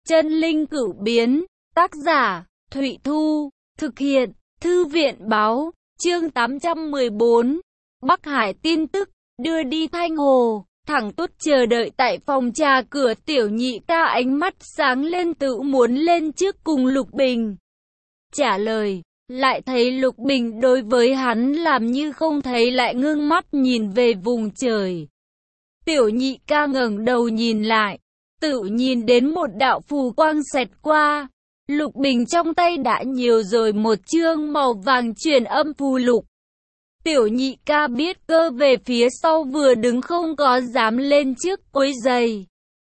Chân linh cửu biến, tác giả, Thụy Thu, thực hiện, Thư viện báo, chương 814, Bắc Hải tin tức, đưa đi Thanh Hồ, thẳng tút chờ đợi tại phòng trà cửa. Tiểu Nhị Ca ánh mắt sáng lên tự muốn lên trước cùng Lục Bình trả lời, lại thấy Lục Bình đối với hắn làm như không thấy, lại ngưng mắt nhìn về vùng trời. Tiểu Nhị Ca ngẩng đầu nhìn lại, tự nhìn đến một đạo phù quang xẹt qua. Lục Bình trong tay đã nhiều rồi một chương màu vàng truyền âm phù lục. Tiểu Nhị Ca biết cơ về phía sau vừa đứng không có dám lên trước quấy giày.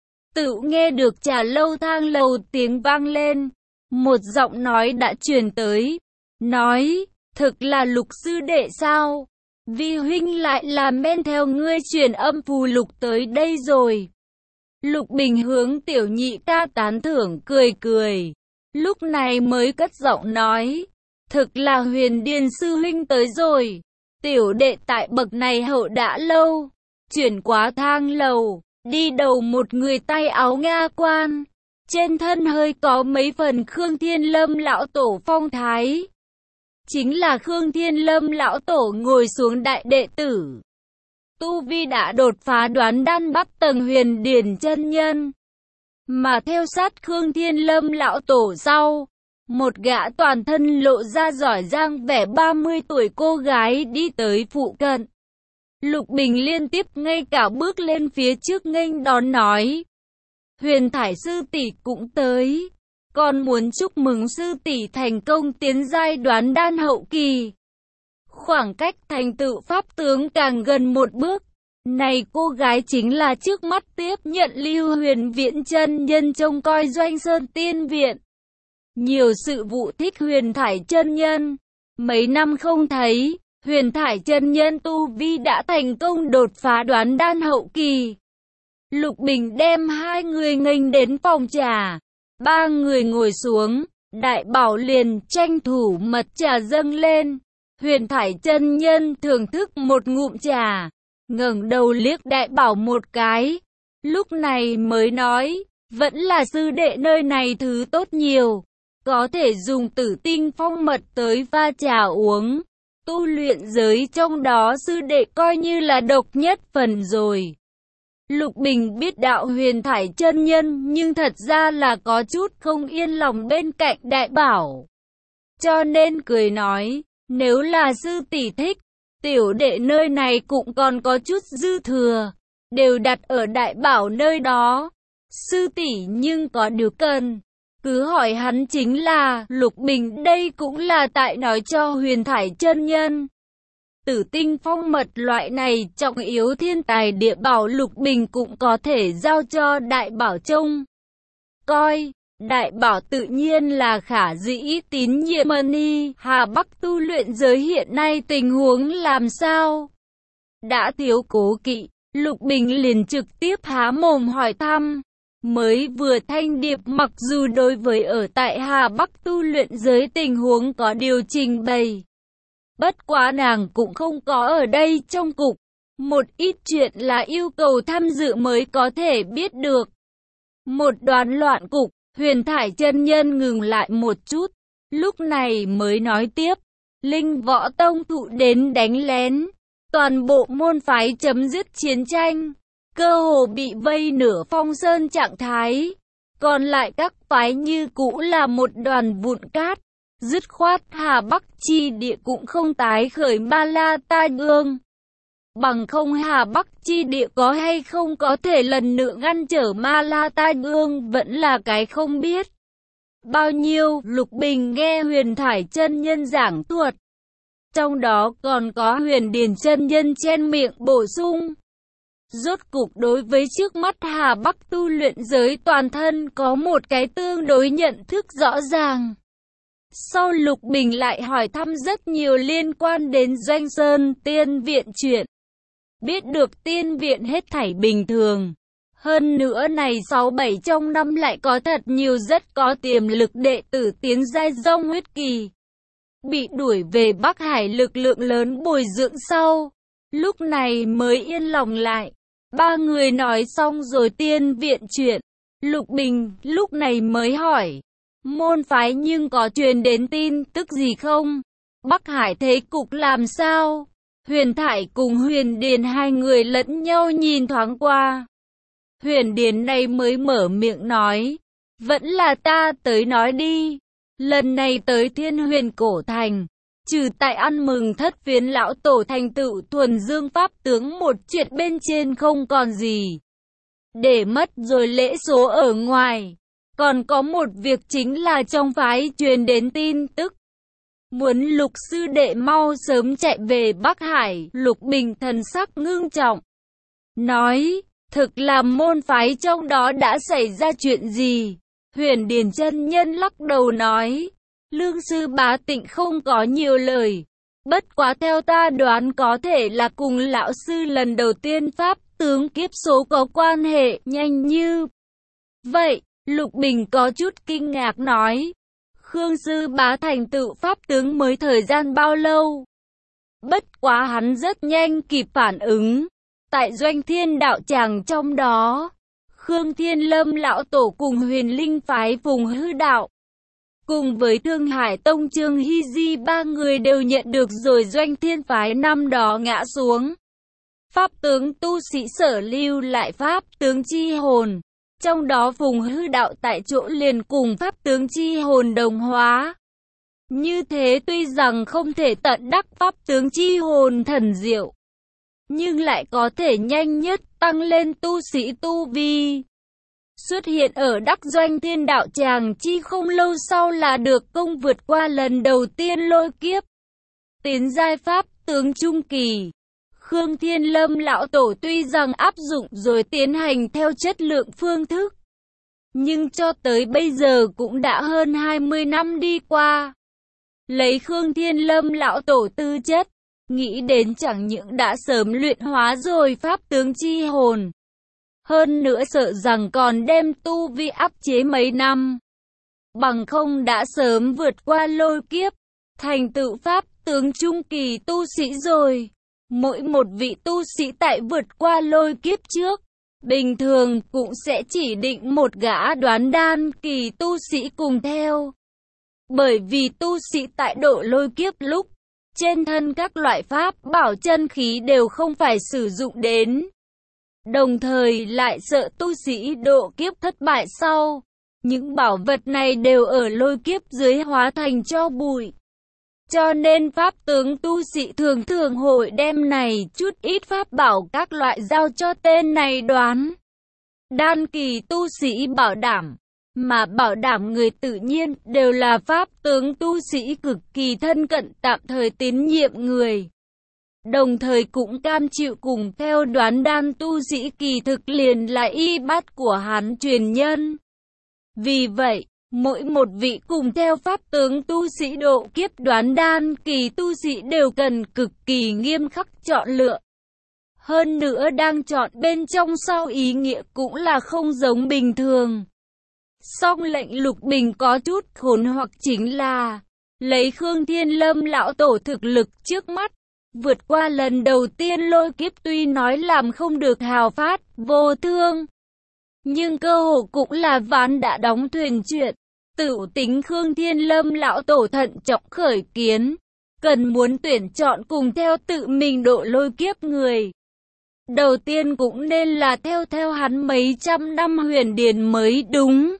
Tự nghe được trà lâu thang lầu tiếng vang lên, một giọng nói đã truyền tới, nói, thực là Lục sư đệ sao? Vi huynh lại là men theo ngươi truyền âm phù lục tới đây rồi. Lục Bình hướng Tiểu Nhị Ca tán thưởng cười cười, lúc này mới cất giọng nói, thực là Huyền Điền sư huynh tới rồi. Tiểu đệ tại bậc này hậu đã lâu, chuyển qua thang lầu, đi đầu một người tay áo Nga quan, trên thân hơi có mấy phần Khương Thiên Lâm lão tổ phong thái. Chính là Khương Thiên Lâm lão tổ ngồi xuống đại đệ tử. Tu vi đã đột phá đoán đan bắt tầng Huyền Điền chân nhân. Mà theo sát Khương Thiên Lâm lão tổ sau, một gã toàn thân lộ ra giỏi giang vẻ 30 tuổi cô gái đi tới phụ cận. Lục Bình liên tiếp ngay cả bước lên phía trước nghênh đón nói, Huyền Thải sư tỷ cũng tới, còn muốn chúc mừng sư tỷ thành công tiến giai đoán đan hậu kỳ. Khoảng cách thành tựu pháp tướng càng gần một bước. Này cô gái chính là trước mắt tiếp nhận Lưu Huyền Viễn chân nhân trông coi Doanh Sơn Tiên Viện. Nhiều sự vụ thích Huyền Thải chân nhân. Mấy năm không thấy, Huyền Thải chân nhân tu vi đã thành công đột phá đoán đan hậu kỳ. Lục Bình đem hai người nghênh đến phòng trà. Ba người ngồi xuống, Đại Bảo liền tranh thủ mật trà dâng lên. Huyền Thải chân nhân thưởng thức một ngụm trà, ngẩng đầu liếc Đại Bảo một cái, lúc này mới nói, vẫn là sư đệ nơi này thứ tốt nhiều, có thể dùng Tử Tinh Phong mật tới pha trà uống, tu luyện giới trong đó sư đệ coi như là độc nhất phần rồi. Lục Bình biết đạo Huyền Thải chân nhân nhưng thật ra là có chút không yên lòng bên cạnh Đại Bảo, cho nên cười nói, nếu là sư tỷ thích, tiểu đệ nơi này cũng còn có chút dư thừa, đều đặt ở Đại Bảo nơi đó. Sư tỷ nhưng có điều cần, cứ hỏi hắn chính là. Lục Bình đây cũng là tại nói cho Huyền Thải chân nhân. Tử Tinh Phong mật loại này trọng yếu thiên tài địa bảo Lục Bình cũng có thể giao cho Đại Bảo trông coi. Đại Bảo tự nhiên là khả dĩ tín nhiệm. Hà Bắc tu luyện giới hiện nay tình huống làm sao? Đã thiếu cố kỵ, Lục Bình liền trực tiếp há mồm hỏi thăm. Mới vừa thanh điệp mặc dù đối với ở tại Hà Bắc tu luyện giới tình huống có điều trình bày, bất quá nàng cũng không có ở đây trong cục. Một ít chuyện là yêu cầu tham dự mới có thể biết được. Một đoàn loạn cục. Huyền Thải chân nhân ngừng lại một chút, lúc này mới nói tiếp, Linh Võ Tông thụ đến đánh lén, toàn bộ môn phái chấm dứt chiến tranh, cơ hồ bị vây nửa phong sơn trạng thái, còn lại các phái như cũ là một đoàn vụn cát, dứt khoát Hà Bắc chi địa cũng không tái khởi Ma La tai ương. Bằng không Hà Bắc chi địa có hay không có thể lần nữa ngăn trở Ma La tai ương vẫn là cái không biết. Bao nhiêu. Lục Bình nghe Huyền Thải chân nhân giảng thuật, trong đó còn có Huyền Điền chân nhân chen miệng bổ sung. Rốt cục đối với trước mắt Hà Bắc tu luyện giới toàn thân có một cái tương đối nhận thức rõ ràng. Sau Lục Bình lại hỏi thăm rất nhiều liên quan đến Doanh Sơn Tiên Viện chuyện. Biết được tiên viện hết thảy bình thường. Hơn nữa này 6-7 trong năm lại có thật nhiều rất có tiềm lực đệ tử tiến giai Dông huyết kỳ. Bị đuổi về Bắc Hải lực lượng lớn bồi dưỡng sau. Lúc này mới yên lòng lại. Ba người nói xong rồi tiên viện chuyện. Lục Bình lúc này mới hỏi, môn phái nhưng có truyền đến tin tức gì không? Bắc Hải thế cục làm sao? Huyền Thải cùng Huyền Điền hai người lẫn nhau nhìn thoáng qua. Huyền Điền này mới mở miệng nói, vẫn là ta tới nói đi. Lần này tới Thiên Huyền Cổ Thành, trừ tại ăn mừng thất phiến lão tổ thành tựu thuần dương pháp tướng một chuyện bên trên không còn gì để mất rồi lễ số ở ngoài. Còn có một việc chính là trong phái truyền đến tin tức, muốn Lục sư đệ mau sớm chạy về Bắc Hải. Lục Bình thần sắc ngưng trọng, nói, thực là môn phái trong đó đã xảy ra chuyện gì? Huyền Điền chân nhân lắc đầu nói, Lương sư Bá Tịnh không có nhiều lời, bất quá theo ta đoán có thể là cùng lão sư lần đầu tiên pháp tướng kiếp số có quan hệ. Nhanh như vậy? Lục Bình có chút kinh ngạc nói, Khương sư bá thành tựu pháp tướng mới thời gian bao lâu? Bất quá hắn rất nhanh kịp phản ứng, tại Doanh Thiên đạo tràng trong đó, Khương Thiên Lâm lão tổ cùng Huyền Linh phái Phùng Hư đạo, cùng với Thương Hải Tông Trương Hy Di ba người đều nhận được rồi Doanh Thiên phái năm đó ngã xuống. Pháp tướng tu sĩ sở lưu lại pháp tướng chi hồn, trong đó Phùng Hư đạo tại chỗ liền cùng pháp tướng chi hồn đồng hóa. Như thế tuy rằng không thể tận đắc pháp tướng chi hồn thần diệu, nhưng lại có thể nhanh nhất tăng lên tu sĩ tu vi. Xuất hiện ở Đắc Doanh Thiên đạo tràng chi không lâu sau là được công vượt qua lần đầu tiên lôi kiếp, tiến giai pháp tướng trung kỳ. Khương Thiên Lâm lão tổ tuy rằng áp dụng rồi tiến hành theo chất lượng phương thức, nhưng cho tới bây giờ cũng đã hơn 20 năm đi qua. Lấy Khương Thiên Lâm lão tổ tư chất, nghĩ đến chẳng những đã sớm luyện hóa rồi pháp tướng chi hồn, hơn nữa sợ rằng còn đem tu vi áp chế mấy năm, bằng không đã sớm vượt qua lôi kiếp, thành tựu pháp tướng trung kỳ tu sĩ rồi. Mỗi một vị tu sĩ tại vượt qua lôi kiếp trước, bình thường cũng sẽ chỉ định một gã đoán đan kỳ tu sĩ cùng theo. Bởi vì tu sĩ tại độ lôi kiếp lúc, trên thân các loại pháp bảo chân khí đều không phải sử dụng đến. Đồng thời lại sợ tu sĩ độ kiếp thất bại sau, những bảo vật này đều ở lôi kiếp dưới hóa thành tro bụi. Cho nên pháp tướng tu sĩ thường thường hội đem này chút ít pháp bảo các loại giao cho tên này đoán. Đan kỳ tu sĩ bảo đảm, mà bảo đảm người tự nhiên đều là pháp tướng tu sĩ cực kỳ thân cận tạm thời tín nhiệm người. Đồng thời cũng cam chịu cùng theo đoán đan tu sĩ kỳ thực liền là y bát của hắn truyền nhân. Vì vậy, mỗi một vị cùng theo pháp tướng tu sĩ độ kiếp đoán đan kỳ tu sĩ đều cần cực kỳ nghiêm khắc chọn lựa. Hơn nữa đang chọn bên trong sau ý nghĩa cũng là không giống bình thường. Song lệnh Lục Bình có chút khốn hoặc chính là, lấy Khương Thiên Lâm lão tổ thực lực trước mắt, vượt qua lần đầu tiên lôi kiếp tuy nói làm không được hào phát, vô thương, nhưng cơ hội cũng là ván đã đóng thuyền chuyện. Tựu tính Khương Thiên Lâm lão tổ thận trọng khởi kiến, cần muốn tuyển chọn cùng theo tự mình độ lôi kiếp người, đầu tiên cũng nên là theo hắn mấy trăm năm Huyền Điền mới đúng.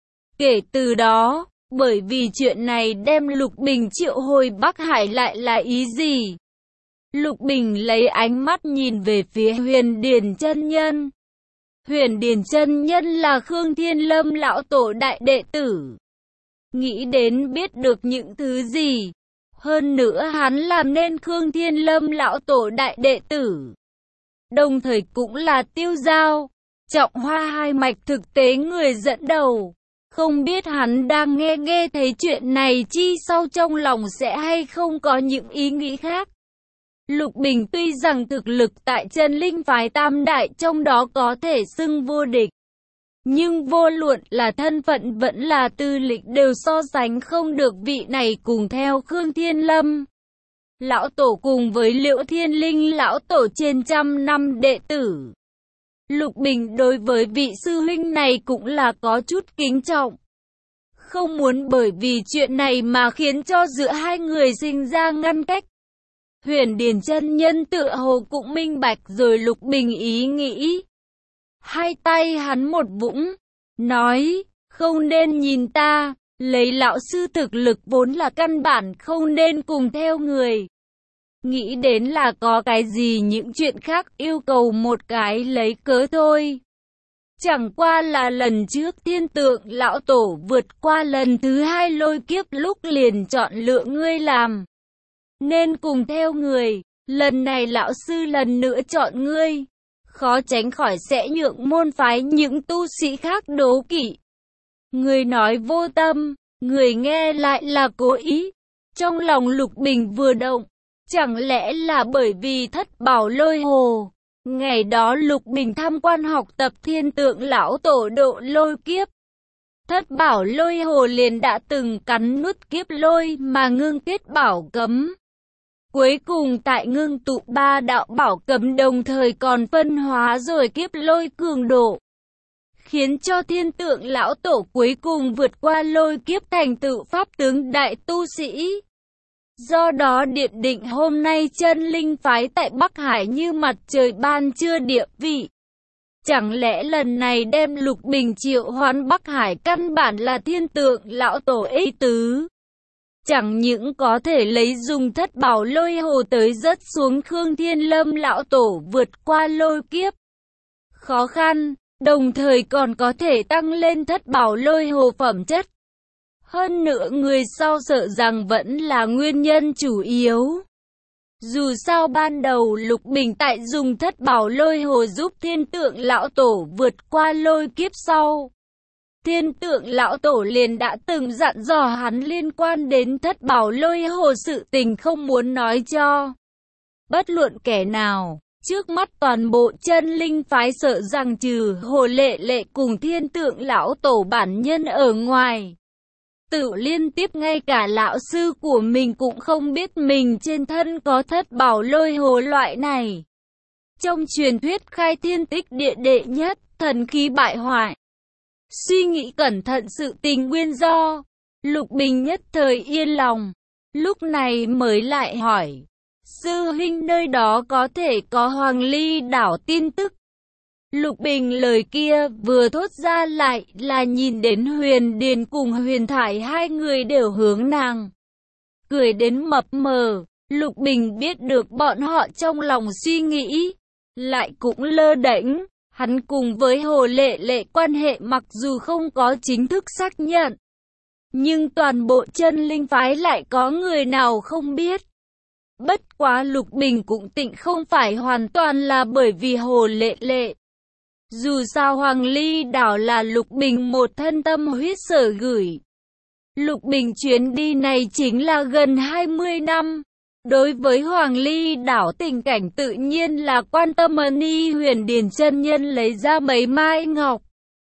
Kể từ đó, bởi vì chuyện này đem Lục Bình triệu hồi Bắc Hải lại là ý gì? Lục Bình lấy ánh mắt nhìn về phía Huyền Điền chân nhân. Huyền Điền chân nhân là Khương Thiên Lâm lão tổ đại đệ tử. Nghĩ đến biết được những thứ gì, hơn nữa hắn làm nên Khương Thiên Lâm lão tổ đại đệ tử, đồng thời cũng là Tiêu Giao, Trọng Hoa hai mạch thực tế người dẫn đầu. Không biết hắn đang nghe thấy chuyện này chi sau trong lòng sẽ hay không có những ý nghĩ khác. Lục Bình tuy rằng thực lực tại chân linh phái tam đại trong đó có thể xưng vô địch, nhưng vô luận là thân phận vẫn là tư lịch đều so sánh không được vị này cùng theo Khương Thiên Lâm lão tổ cùng với Liễu Thiên Linh lão tổ trên trăm năm đệ tử. Lục Bình đối với vị sư huynh này cũng là có chút kính trọng. Không muốn bởi vì chuyện này mà khiến cho giữa hai người sinh ra ngăn cách. Huyền Điền chân nhân tựa hồ cũng minh bạch rồi Lục Bình ý nghĩ. Hai tay hắn một vũng, nói, không nên nhìn ta, lấy lão sư thực lực vốn là căn bản không nên cùng theo người. Nghĩ đến là có cái gì những chuyện khác yêu cầu một cái lấy cớ thôi. Chẳng qua là lần trước Thiên Tượng lão tổ vượt qua lần thứ hai lôi kiếp lúc liền chọn lựa ngươi làm. Nên cùng theo người, lần này lão sư lần nữa chọn ngươi. Khó tránh khỏi sẽ nhượng môn phái những tu sĩ khác đố kỵ. Người nói vô tâm, người nghe lại là cố ý. Trong lòng Lục Bình vừa động, chẳng lẽ là bởi vì Thất Bảo Lôi Hồ. Ngày đó Lục Bình tham quan học tập Thiên Tượng lão tổ độ lôi kiếp. Thất Bảo Lôi Hồ liền đã từng cắn nuốt kiếp lôi mà ngưng kết bảo cấm. Cuối cùng tại ngưng tụ ba đạo bảo cấm đồng thời còn phân hóa rồi kiếp lôi cường độ. Khiến cho Thiên Tượng lão tổ cuối cùng vượt qua lôi kiếp thành tựu pháp tướng đại tu sĩ. Do đó điện định hôm nay chân linh phái tại Bắc Hải như mặt trời ban trưa địa vị. Chẳng lẽ lần này đem Lục Bình triệu hoán Bắc Hải căn bản là Thiên Tượng lão tổ ý tứ. Chẳng những có thể lấy dùng Thất Bảo Lôi Hồ tới rớt xuống Khương Thiên Lâm lão tổ vượt qua lôi kiếp khó khăn, đồng thời còn có thể tăng lên Thất Bảo Lôi Hồ phẩm chất. Hơn nữa người sau sợ rằng vẫn là nguyên nhân chủ yếu. Dù sao ban đầu Lục Bình tại dùng Thất Bảo Lôi Hồ giúp Thiên Tượng lão tổ vượt qua lôi kiếp sau. Thiên Tượng lão tổ liền đã từng dặn dò hắn liên quan đến Thất Bảo Lôi Hồ sự tình không muốn nói cho bất luận kẻ nào. Trước mắt toàn bộ chân linh phái sợ rằng trừ Hồ Lệ Lệ cùng Thiên Tượng lão tổ bản nhân ở ngoài. Tự liên tiếp ngay cả lão sư của mình cũng không biết mình trên thân có Thất Bảo Lôi Hồ loại này. Trong truyền thuyết khai thiên tích địa đệ nhất, thần khí bại hoại. Suy nghĩ cẩn thận sự tình nguyên do, Lục Bình nhất thời yên lòng. Lúc này mới lại hỏi, sư huynh nơi đó có thể có Hoàng Ly đảo tin tức. Lục Bình lời kia vừa thốt ra lại là nhìn đến Huyền Điền cùng Huyền Thải hai người đều hướng nàng. Cười đến mập mờ, Lục Bình biết được bọn họ trong lòng suy nghĩ, lại cũng lơ đễnh. Hắn cùng với Hồ Lệ Lệ quan hệ mặc dù không có chính thức xác nhận, nhưng toàn bộ chân linh phái lại có người nào không biết. Bất quá Lục Bình cũng tịnh không phải hoàn toàn là bởi vì Hồ Lệ Lệ. Dù sao Hoàng Ly đảo là Lục Bình một thân tâm huyết sở gửi. Lục Bình chuyến đi này chính là gần 20 năm. Đối với Hoàng Ly đảo tình cảnh tự nhiên là quan tâm. Ni Huyền Điền chân nhân lấy ra mấy mai ngọc,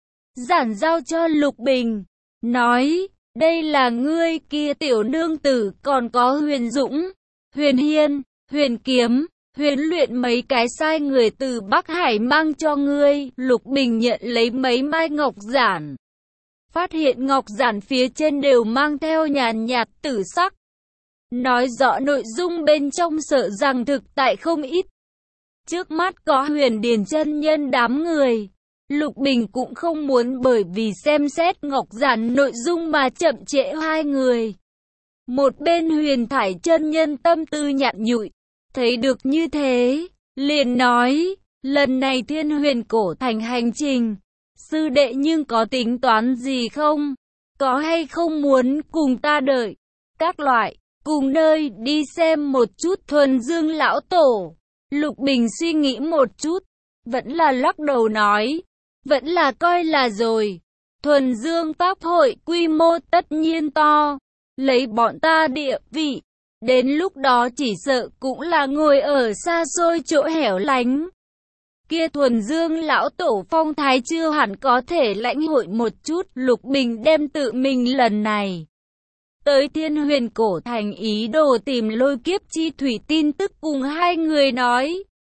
giản giao cho Lục Bình, nói, đây là ngươi kia tiểu nương tử, còn có Huyền Dũng, Huyền Hiên, Huyền Kiếm, Huyền Luyện mấy cái sai người từ Bắc Hải mang cho ngươi. Lục Bình nhận lấy mấy mai ngọc giản, phát hiện ngọc giản phía trên đều mang theo nhàn nhạt tử sắc. Nói rõ nội dung bên trong sợ rằng thực tại không ít. Trước mắt có Huyền Điền chân nhân đám người. Lục Bình cũng không muốn bởi vì xem xét ngọc giản nội dung mà chậm trễ hai người. Một bên Huyền Thải chân nhân tâm tư nhạt nhụi, thấy được như thế, liền nói, lần này Thiên Huyền cổ thành hành trình, sư đệ nhưng có tính toán gì không? Có hay không muốn cùng ta đợi? Các loại. Cùng nơi đi xem một chút Thuần Dương lão tổ. Lục Bình suy nghĩ một chút, vẫn là lắc đầu nói, vẫn là coi là rồi. Thuần Dương pháp hội quy mô tất nhiên to, lấy bọn ta địa vị, đến lúc đó chỉ sợ cũng là ngồi ở xa xôi chỗ hẻo lánh. Kia Thuần Dương lão tổ phong thái chưa hẳn có thể lãnh hội một chút. Lục Bình đem tự mình lần này tới Thiên Huyền cổ thành ý đồ tìm lôi kiếp chi thủy tin tức cùng hai người nói.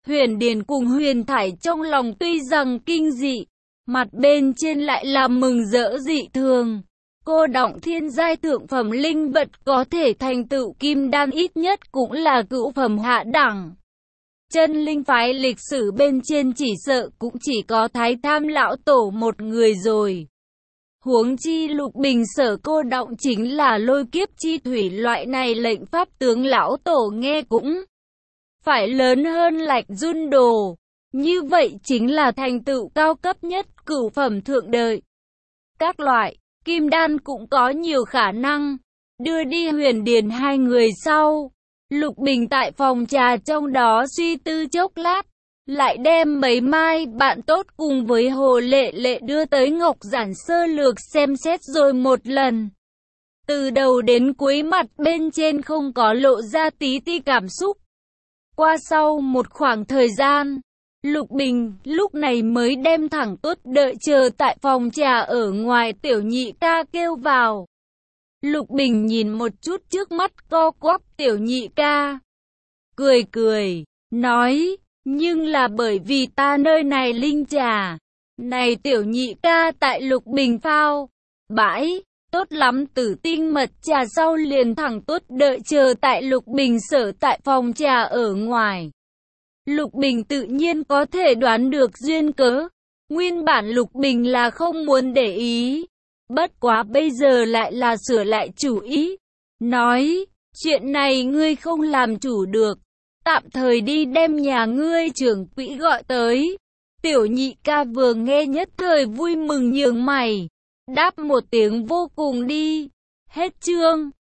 Huyền Điền cùng Huyền Thải trong lòng tuy rằng kinh dị, mặt bên trên lại là mừng rỡ dị thường. Cô đọng thiên giai thượng phẩm linh vật có thể thành tựu kim đan ít nhất cũng là cửu phẩm hạ đẳng. Chân linh phái lịch sử bên trên chỉ sợ cũng chỉ có Thái Tham lão tổ một người rồi. Huống chi Lục Bình sở cô đọng chính là lôi kiếp chi thủy, loại này lệnh pháp tướng lão tổ nghe cũng phải lớn hơn Lạch Run Đồ. Như vậy chính là thành tựu cao cấp nhất cửu phẩm thượng đời. Các loại kim đan cũng có nhiều khả năng. Đưa đi Huyền Điền hai người sau, Lục Bình tại phòng trà trong đó suy tư chốc lát, lại đem mấy mai bạn tốt cùng với Hồ Lệ Lệ đưa tới Ngọc Giản sơ lược xem xét rồi một lần. Từ đầu đến cuối mặt bên trên không có lộ ra tí ti cảm xúc. Qua sau một khoảng thời gian, Lục Bình lúc này mới đem thẳng tốt đợi chờ tại phòng trà ở ngoài Tiểu Nhị ca kêu vào. Lục Bình nhìn một chút trước mắt co quắp Tiểu Nhị ca, cười cười, nói, nhưng là bởi vì ta nơi này linh trà. Này Tiểu Nhị ca tại Lục Bình phao bãi, tốt lắm Tử Tinh mật trà sau liền thẳng tốt đợi chờ tại Lục Bình sở tại phòng trà ở ngoài. Lục Bình tự nhiên có thể đoán được duyên cớ. Nguyên bản Lục Bình là không muốn để ý, bất quá bây giờ lại là sửa lại chủ ý. Nói, chuyện này ngươi không làm chủ được, tạm thời đi đem nhà ngươi trưởng quỹ gọi tới. Tiểu Nhị ca vừa nghe nhất thời vui mừng nhướng mày, đáp một tiếng vô cùng đi. Hết chương.